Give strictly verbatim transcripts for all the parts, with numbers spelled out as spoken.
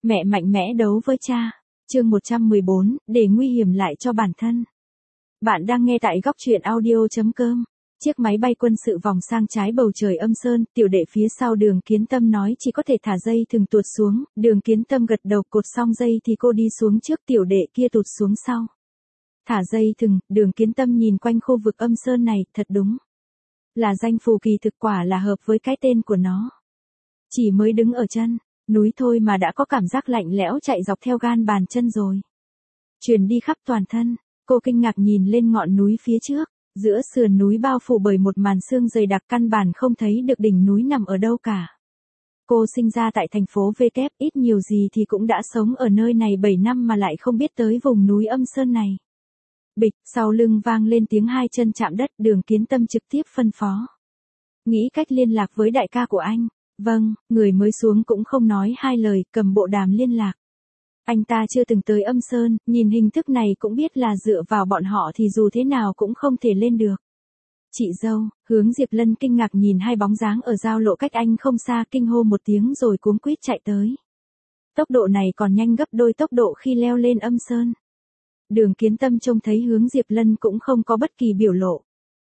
Mẹ mạnh mẽ đấu với cha. Chương một trăm mười bốn, để nguy hiểm lại cho bản thân. Bạn đang nghe tại góc truyện audio chấm com. Chiếc máy bay quân sự vòng sang trái bầu trời âm sơn, tiểu đệ phía sau Đường Kiến Tâm nói chỉ có thể thả dây thừng tuột xuống, Đường Kiến Tâm gật đầu cột xong dây thì cô đi xuống trước, tiểu đệ kia tụt xuống sau. Thả dây thừng, Đường Kiến Tâm nhìn quanh khu vực âm sơn này, thật đúng là danh phù kỳ thực, quả là hợp với cái tên của nó. Chỉ mới đứng ở chân núi thôi mà đã có cảm giác lạnh lẽo chạy dọc theo gan bàn chân rồi. Truyền đi khắp toàn thân, cô kinh ngạc nhìn lên ngọn núi phía trước, giữa sườn núi bao phủ bởi một màn sương dày đặc, căn bản không thấy được đỉnh núi nằm ở đâu cả. Cô sinh ra tại thành phố V kép, ít nhiều gì thì cũng đã sống ở nơi này bảy năm mà lại không biết tới vùng núi âm sơn này. Bịch, sau lưng vang lên tiếng hai chân chạm đất, Đường Kiến Tâm trực tiếp phân phó. Nghĩ cách liên lạc với đại ca của anh. Vâng, người mới xuống cũng không nói hai lời, cầm bộ đàm liên lạc. Anh ta chưa từng tới âm sơn, nhìn hình thức này cũng biết là dựa vào bọn họ thì dù thế nào cũng không thể lên được. Chị dâu, Hướng Diệp Lân kinh ngạc nhìn hai bóng dáng ở giao lộ cách anh không xa, kinh hô một tiếng rồi cuống quýt chạy tới. Tốc độ này còn nhanh gấp đôi tốc độ khi leo lên âm sơn. Đường Kiến Tâm trông thấy Hướng Diệp Lân cũng không có bất kỳ biểu lộ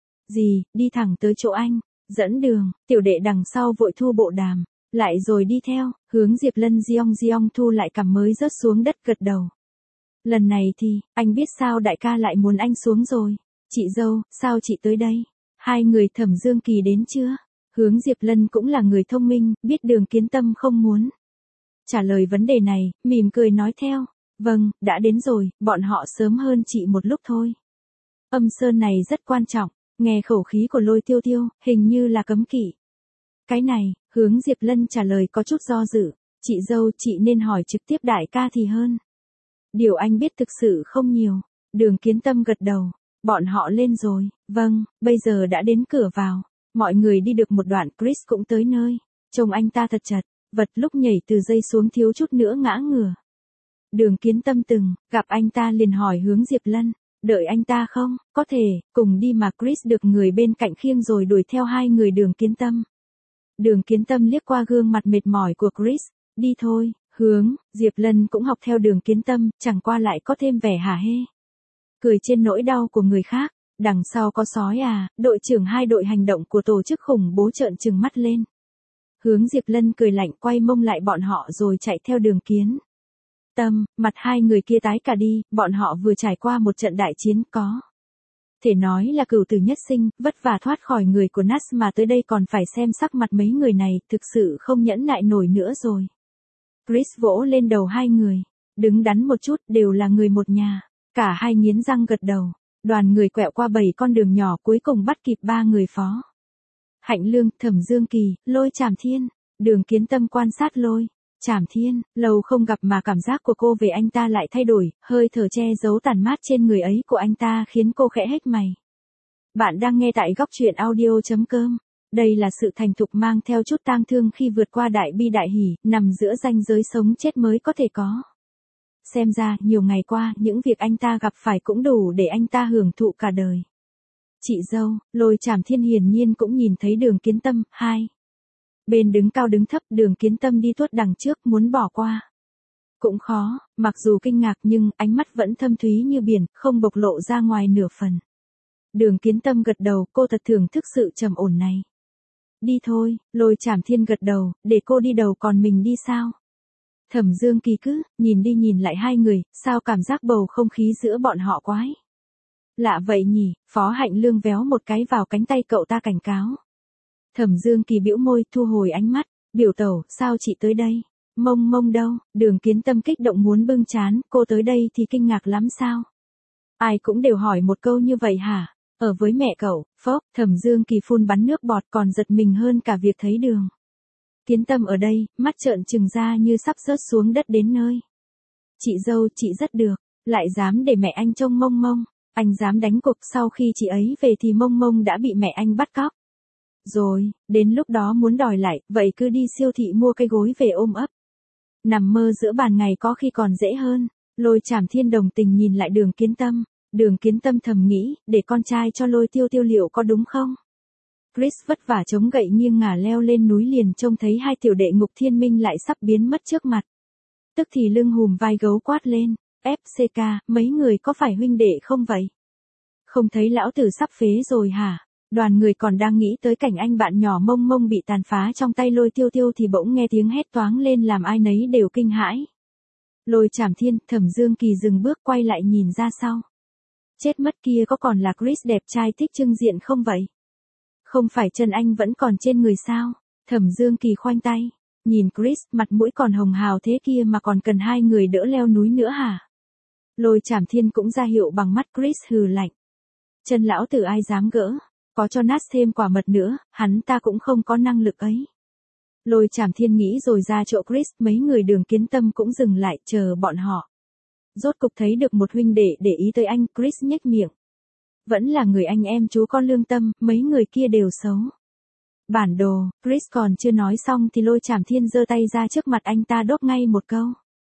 gì, đi thẳng tới chỗ anh. Dẫn đường, tiểu đệ đằng sau vội thu bộ đàm, lại rồi đi theo, Hướng Diệp Lân giong giong thu lại cằm mới rớt xuống đất gật đầu. Lần này thì, anh biết sao đại ca lại muốn anh xuống rồi. Chị dâu, sao chị tới đây? Hai người Thẩm Dương Kỳ đến chưa? Hướng Diệp Lân cũng là người thông minh, biết Đường Kiến Tâm không muốn trả lời vấn đề này, mỉm cười nói theo. Vâng, đã đến rồi, bọn họ sớm hơn chị một lúc thôi. Âm sơn này rất quan trọng. Nghe khẩu khí của Lôi Tiêu Tiêu, hình như là cấm kỵ. Cái này, Hướng Diệp Lân trả lời có chút do dự. Chị dâu, chị nên hỏi trực tiếp đại ca thì hơn. Điều anh biết thực sự không nhiều. Đường Kiến Tâm gật đầu. Bọn họ lên rồi. Vâng, bây giờ đã đến cửa vào. Mọi người đi được một đoạn, Chris cũng tới nơi. Trông anh ta thật chật vật, lúc nhảy từ dây xuống thiếu chút nữa ngã ngửa. Đường Kiến Tâm từng gặp anh ta liền hỏi Hướng Diệp Lân. Đợi anh ta không, có thể, cùng đi mà. Chris được người bên cạnh khiêng rồi đuổi theo hai người Đường Kiến Tâm. Đường Kiến Tâm liếc qua gương mặt mệt mỏi của Chris, đi thôi. Hướng Diệp Lân cũng học theo Đường Kiến Tâm, chẳng qua lại có thêm vẻ hả hê. Cười trên nỗi đau của người khác, đằng sau có sói à, đội trưởng hai đội hành động của tổ chức khủng bố trợn trừng mắt lên. Hướng Diệp Lân cười lạnh quay mông lại bọn họ rồi chạy theo Đường Kiến Tâm, mặt hai người kia tái cả đi, bọn họ vừa trải qua một trận đại chiến, có thể nói là cửu tử nhất sinh, vất vả thoát khỏi người của Nas mà tới đây còn phải xem sắc mặt mấy người này, thực sự không nhẫn nại nổi nữa rồi. Chris vỗ lên đầu hai người, đứng đắn một chút, đều là người một nhà. Cả hai nghiến răng gật đầu, đoàn người quẹo qua bảy con đường nhỏ cuối cùng bắt kịp ba người phó. Hạnh Lương, Thẩm Dương Kỳ, Lôi Trảm Thiên. Đường Kiến Tâm quan sát Lôi Trảm Thiên, lâu không gặp mà cảm giác của cô về anh ta lại thay đổi, hơi thở che giấu tàn mát trên người ấy của anh ta khiến cô khẽ hếch mày. Bạn đang nghe tại góc truyện audio chấm com. Đây là sự thành thục mang theo chút tang thương khi vượt qua đại bi đại hỉ, nằm giữa ranh giới sống chết mới có thể có. Xem ra, nhiều ngày qua, những việc anh ta gặp phải cũng đủ để anh ta hưởng thụ cả đời. Chị dâu, Lôi Trảm Thiên hiển nhiên cũng nhìn thấy Đường Kiến Tâm, hai bên đứng cao đứng thấp, Đường Kiến Tâm đi tuốt đằng trước muốn bỏ qua. Cũng khó, mặc dù kinh ngạc nhưng ánh mắt vẫn thâm thúy như biển, không bộc lộ ra ngoài nửa phần. Đường Kiến Tâm gật đầu, cô thật thưởng thức sự trầm ổn này. Đi thôi, Lôi Trảm Thiên gật đầu, để cô đi đầu còn mình đi sao? Thẩm Dương Kỳ cứ, nhìn đi nhìn lại hai người, sao cảm giác bầu không khí giữa bọn họ quái lạ vậy nhỉ? Phó Hạnh Lương véo một cái vào cánh tay cậu ta cảnh cáo. Thẩm Dương Kỳ bĩu môi, thu hồi ánh mắt, biểu tẩu, sao chị tới đây? Mông mông đâu? Đường Kiến Tâm kích động muốn bưng chán, cô tới đây thì kinh ngạc lắm sao? Ai cũng đều hỏi một câu như vậy hả? Ở với mẹ cậu, phốc, Thẩm Dương Kỳ phun bắn nước bọt còn giật mình hơn cả việc thấy Đường Kiến Tâm ở đây, mắt trợn trừng ra như sắp rớt xuống đất đến nơi. Chị dâu, chị rất được, lại dám để mẹ anh trông mông mông, anh dám đánh cuộc, sau khi chị ấy về thì mông mông đã bị mẹ anh bắt cóc. Rồi, đến lúc đó muốn đòi lại, vậy cứ đi siêu thị mua cái gối về ôm ấp. Nằm mơ giữa ban ngày có khi còn dễ hơn. Lôi Trảm Thiên đồng tình nhìn lại Đường Kiến Tâm. Đường Kiến Tâm thầm nghĩ, để con trai cho Lôi Tiêu Tiêu liệu có đúng không? Chris vất vả chống gậy nghiêng ngả leo lên núi liền trông thấy hai tiểu đệ Ngục Thiên Minh lại sắp biến mất trước mặt. Tức thì lưng hùm vai gấu quát lên, ép xê ca, mấy người có phải huynh đệ không vậy? Không thấy lão tử sắp phế rồi hả? Đoàn người còn đang nghĩ tới cảnh anh bạn nhỏ mông mông bị tàn phá trong tay Lôi Tiêu Tiêu thì bỗng nghe tiếng hét toáng lên làm ai nấy đều kinh hãi. Lôi Trảm Thiên, Thẩm Dương Kỳ dừng bước quay lại nhìn ra sau. Chết mất, kia có còn là Chris đẹp trai thích trưng diện không vậy? Không phải chân anh vẫn còn trên người sao? Thẩm Dương Kỳ khoanh tay, nhìn Chris, mặt mũi còn hồng hào thế kia mà còn cần hai người đỡ leo núi nữa hả? Lôi Trảm Thiên cũng ra hiệu bằng mắt. Chris hừ lạnh. Chân lão tử ai dám gỡ, có cho nát thêm quả mật nữa, hắn ta cũng không có năng lực ấy. Lôi Trảm Thiên nghĩ rồi ra chỗ Chris, mấy người Đường Kiến Tâm cũng dừng lại chờ bọn họ. Rốt cục thấy được một huynh đệ để ý tới anh. Chris nhếch miệng. Vẫn là người anh em chú con lương tâm, mấy người kia đều xấu. Bản đồ, Chris còn chưa nói xong thì Lôi Trảm Thiên giơ tay ra trước mặt anh ta đốt ngay một câu.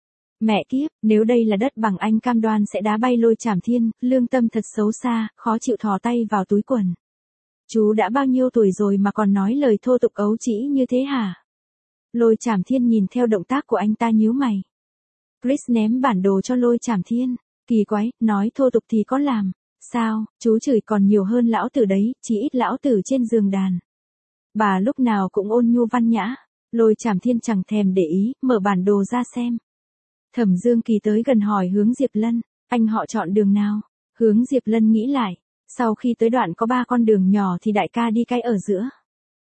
Mẹ kiếp, nếu đây là đất bằng anh cam đoan sẽ đá bay Lôi Trảm Thiên, lương tâm thật xấu xa, khó chịu thò tay vào túi quần. Chú đã bao nhiêu tuổi rồi mà còn nói lời thô tục ấu trĩ như thế hả? Lôi Trảm Thiên nhìn theo động tác của anh ta nhíu mày. Chris ném bản đồ cho Lôi Trảm Thiên. Kỳ quái, nói thô tục thì có làm. Sao, chú chửi còn nhiều hơn lão tử đấy, chỉ ít lão tử trên giường đàn. Bà lúc nào cũng ôn nhu văn nhã. Lôi Trảm Thiên chẳng thèm để ý, mở bản đồ ra xem. Thẩm Dương Kỳ tới gần hỏi hướng Diệp Lân, anh họ chọn đường nào? Hướng Diệp Lân nghĩ lại, sau khi tới đoạn có ba con đường nhỏ thì đại ca đi cái ở giữa.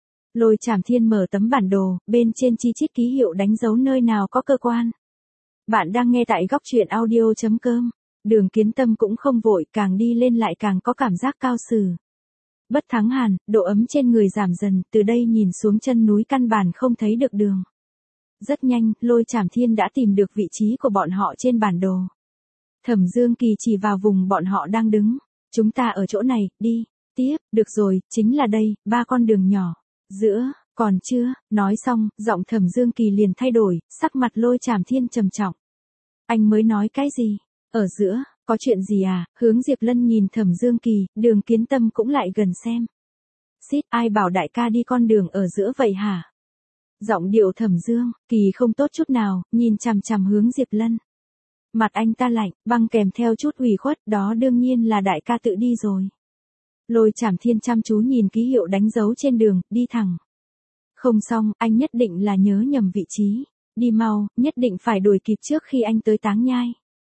Lôi Trảm Thiên mở tấm bản đồ, bên trên chi chít ký hiệu đánh dấu nơi nào có cơ quan. Bạn đang nghe tại góc truyện audio chấm com. Đường Kiến Tâm cũng không vội, càng đi lên lại càng có cảm giác cao sử. Bất thắng hàn, độ ấm trên người giảm dần, từ đây nhìn xuống chân núi căn bản không thấy được đường. Rất nhanh, Lôi Trảm Thiên đã tìm được vị trí của bọn họ trên bản đồ. Thẩm Dương Kỳ chỉ vào vùng bọn họ đang đứng. Chúng ta ở chỗ này, đi, tiếp, được rồi, chính là đây, ba con đường nhỏ. Giữa, còn chưa, nói xong, giọng Thẩm Dương Kỳ liền thay đổi, sắc mặt Lôi Trảm Thiên trầm trọng. Anh mới nói cái gì? Ở giữa, có chuyện gì à? Hướng Diệp Lân nhìn Thẩm Dương Kỳ, Đường Kiến Tâm cũng lại gần xem. Xít, ai bảo đại ca đi con đường ở giữa vậy hả? Giọng điệu Thẩm Dương Kỳ không tốt chút nào, nhìn chằm chằm Hướng Diệp Lân. Mặt anh ta lạnh, băng kèm theo chút ủy khuất, đó đương nhiên là đại ca tự đi rồi. Lôi Trảm Thiên chăm chú nhìn ký hiệu đánh dấu trên đường, đi thẳng. Không xong, anh nhất định là nhớ nhầm vị trí. Đi mau, nhất định phải đuổi kịp trước khi anh tới Táng Nhai.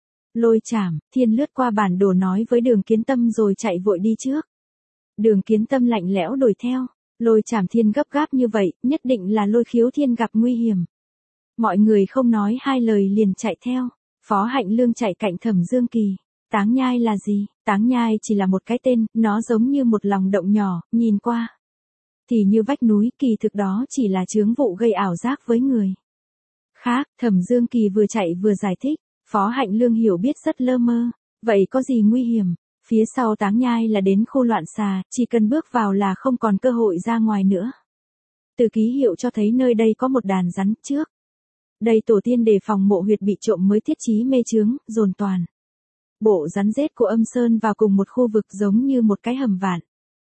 Lôi Trảm Thiên lướt qua bản đồ nói với Đường Kiến Tâm rồi chạy vội đi trước. Đường Kiến Tâm lạnh lẽo đuổi theo. Lôi Trảm Thiên gấp gáp như vậy, nhất định là Lôi Khiếu Thiên gặp nguy hiểm. Mọi người không nói hai lời liền chạy theo. Phó Hạnh Lương chạy cạnh Thẩm Dương Kỳ. Táng Nhai là gì? Táng Nhai chỉ là một cái tên, nó giống như một lòng động nhỏ, nhìn qua thì như vách núi, kỳ thực đó chỉ là chướng vụ gây ảo giác với người khác. Thẩm Dương Kỳ vừa chạy vừa giải thích. Phó Hạnh Lương hiểu biết rất lơ mơ. Vậy có gì nguy hiểm? Phía sau Táng Nhai là đến khu loạn xà, chỉ cần bước vào là không còn cơ hội ra ngoài nữa. Từ ký hiệu cho thấy nơi đây có một đàn rắn trước. Đây tổ tiên đề phòng mộ huyệt bị trộm mới thiết trí mê chướng, dồn toàn bộ rắn rết của Âm Sơn vào cùng một khu vực giống như một cái hầm vạn.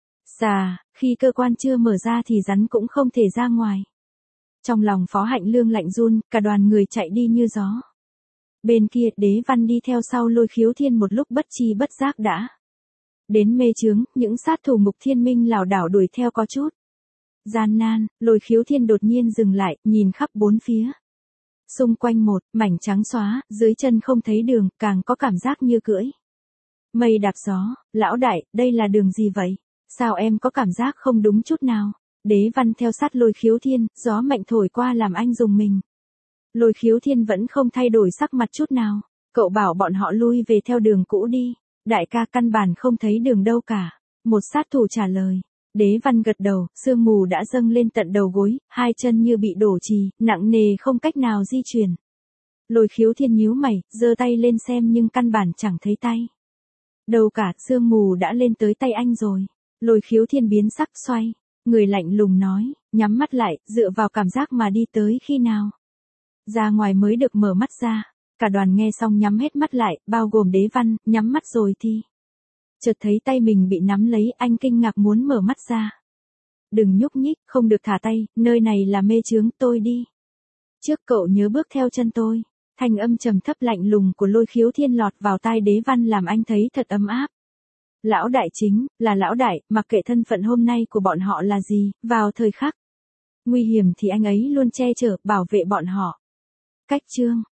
Xà, khi cơ quan chưa mở ra thì rắn cũng không thể ra ngoài. Trong lòng Phó Hạnh Lương lạnh run, cả đoàn người chạy đi như gió. Bên kia, Đế Văn đi theo sau Lôi Khiếu Thiên một lúc bất chi bất giác đã đến mê chướng, những sát thủ Ngục Thiên Minh lảo đảo đuổi theo có chút gian nan. Lôi Khiếu Thiên đột nhiên dừng lại, nhìn khắp bốn phía. Xung quanh một mảnh trắng xóa, dưới chân không thấy đường, càng có cảm giác như cưỡi mây đạp gió. Lão đại, đây là đường gì vậy? Sao em có cảm giác không đúng chút nào? Đế Văn theo sát Lôi Khiếu Thiên, gió mạnh thổi qua làm anh rùng mình. Lôi Khiếu Thiên vẫn không thay đổi sắc mặt chút nào. Cậu bảo bọn họ lui về theo đường cũ đi. Đại ca căn bản không thấy đường đâu cả. Một sát thủ trả lời. Đế Văn gật đầu, sương mù đã dâng lên tận đầu gối, hai chân như bị đổ trì, nặng nề không cách nào di chuyển. Lôi Khiếu Thiên nhíu mày, giơ tay lên xem nhưng căn bản chẳng thấy tay. Đâu cả, sương mù đã lên tới tay anh rồi. Lôi Khiếu Thiên biến sắc xoay. Người lạnh lùng nói, nhắm mắt lại, dựa vào cảm giác mà đi tới khi nào ra ngoài mới được mở mắt ra. Cả đoàn nghe xong nhắm hết mắt lại, bao gồm Đế Văn, nhắm mắt rồi thì chợt thấy tay mình bị nắm lấy, anh kinh ngạc muốn mở mắt ra. Đừng nhúc nhích, không được thả tay, nơi này là mê chướng, tôi đi trước, cậu nhớ bước theo chân tôi. Thanh âm trầm thấp lạnh lùng của Lôi Khiếu Thiên lọt vào tai Đế Văn làm anh thấy thật ấm áp. Lão đại chính, là lão đại, mặc kệ thân phận hôm nay của bọn họ là gì, vào thời khắc nguy hiểm thì anh ấy luôn che chở, bảo vệ bọn họ. Cách chương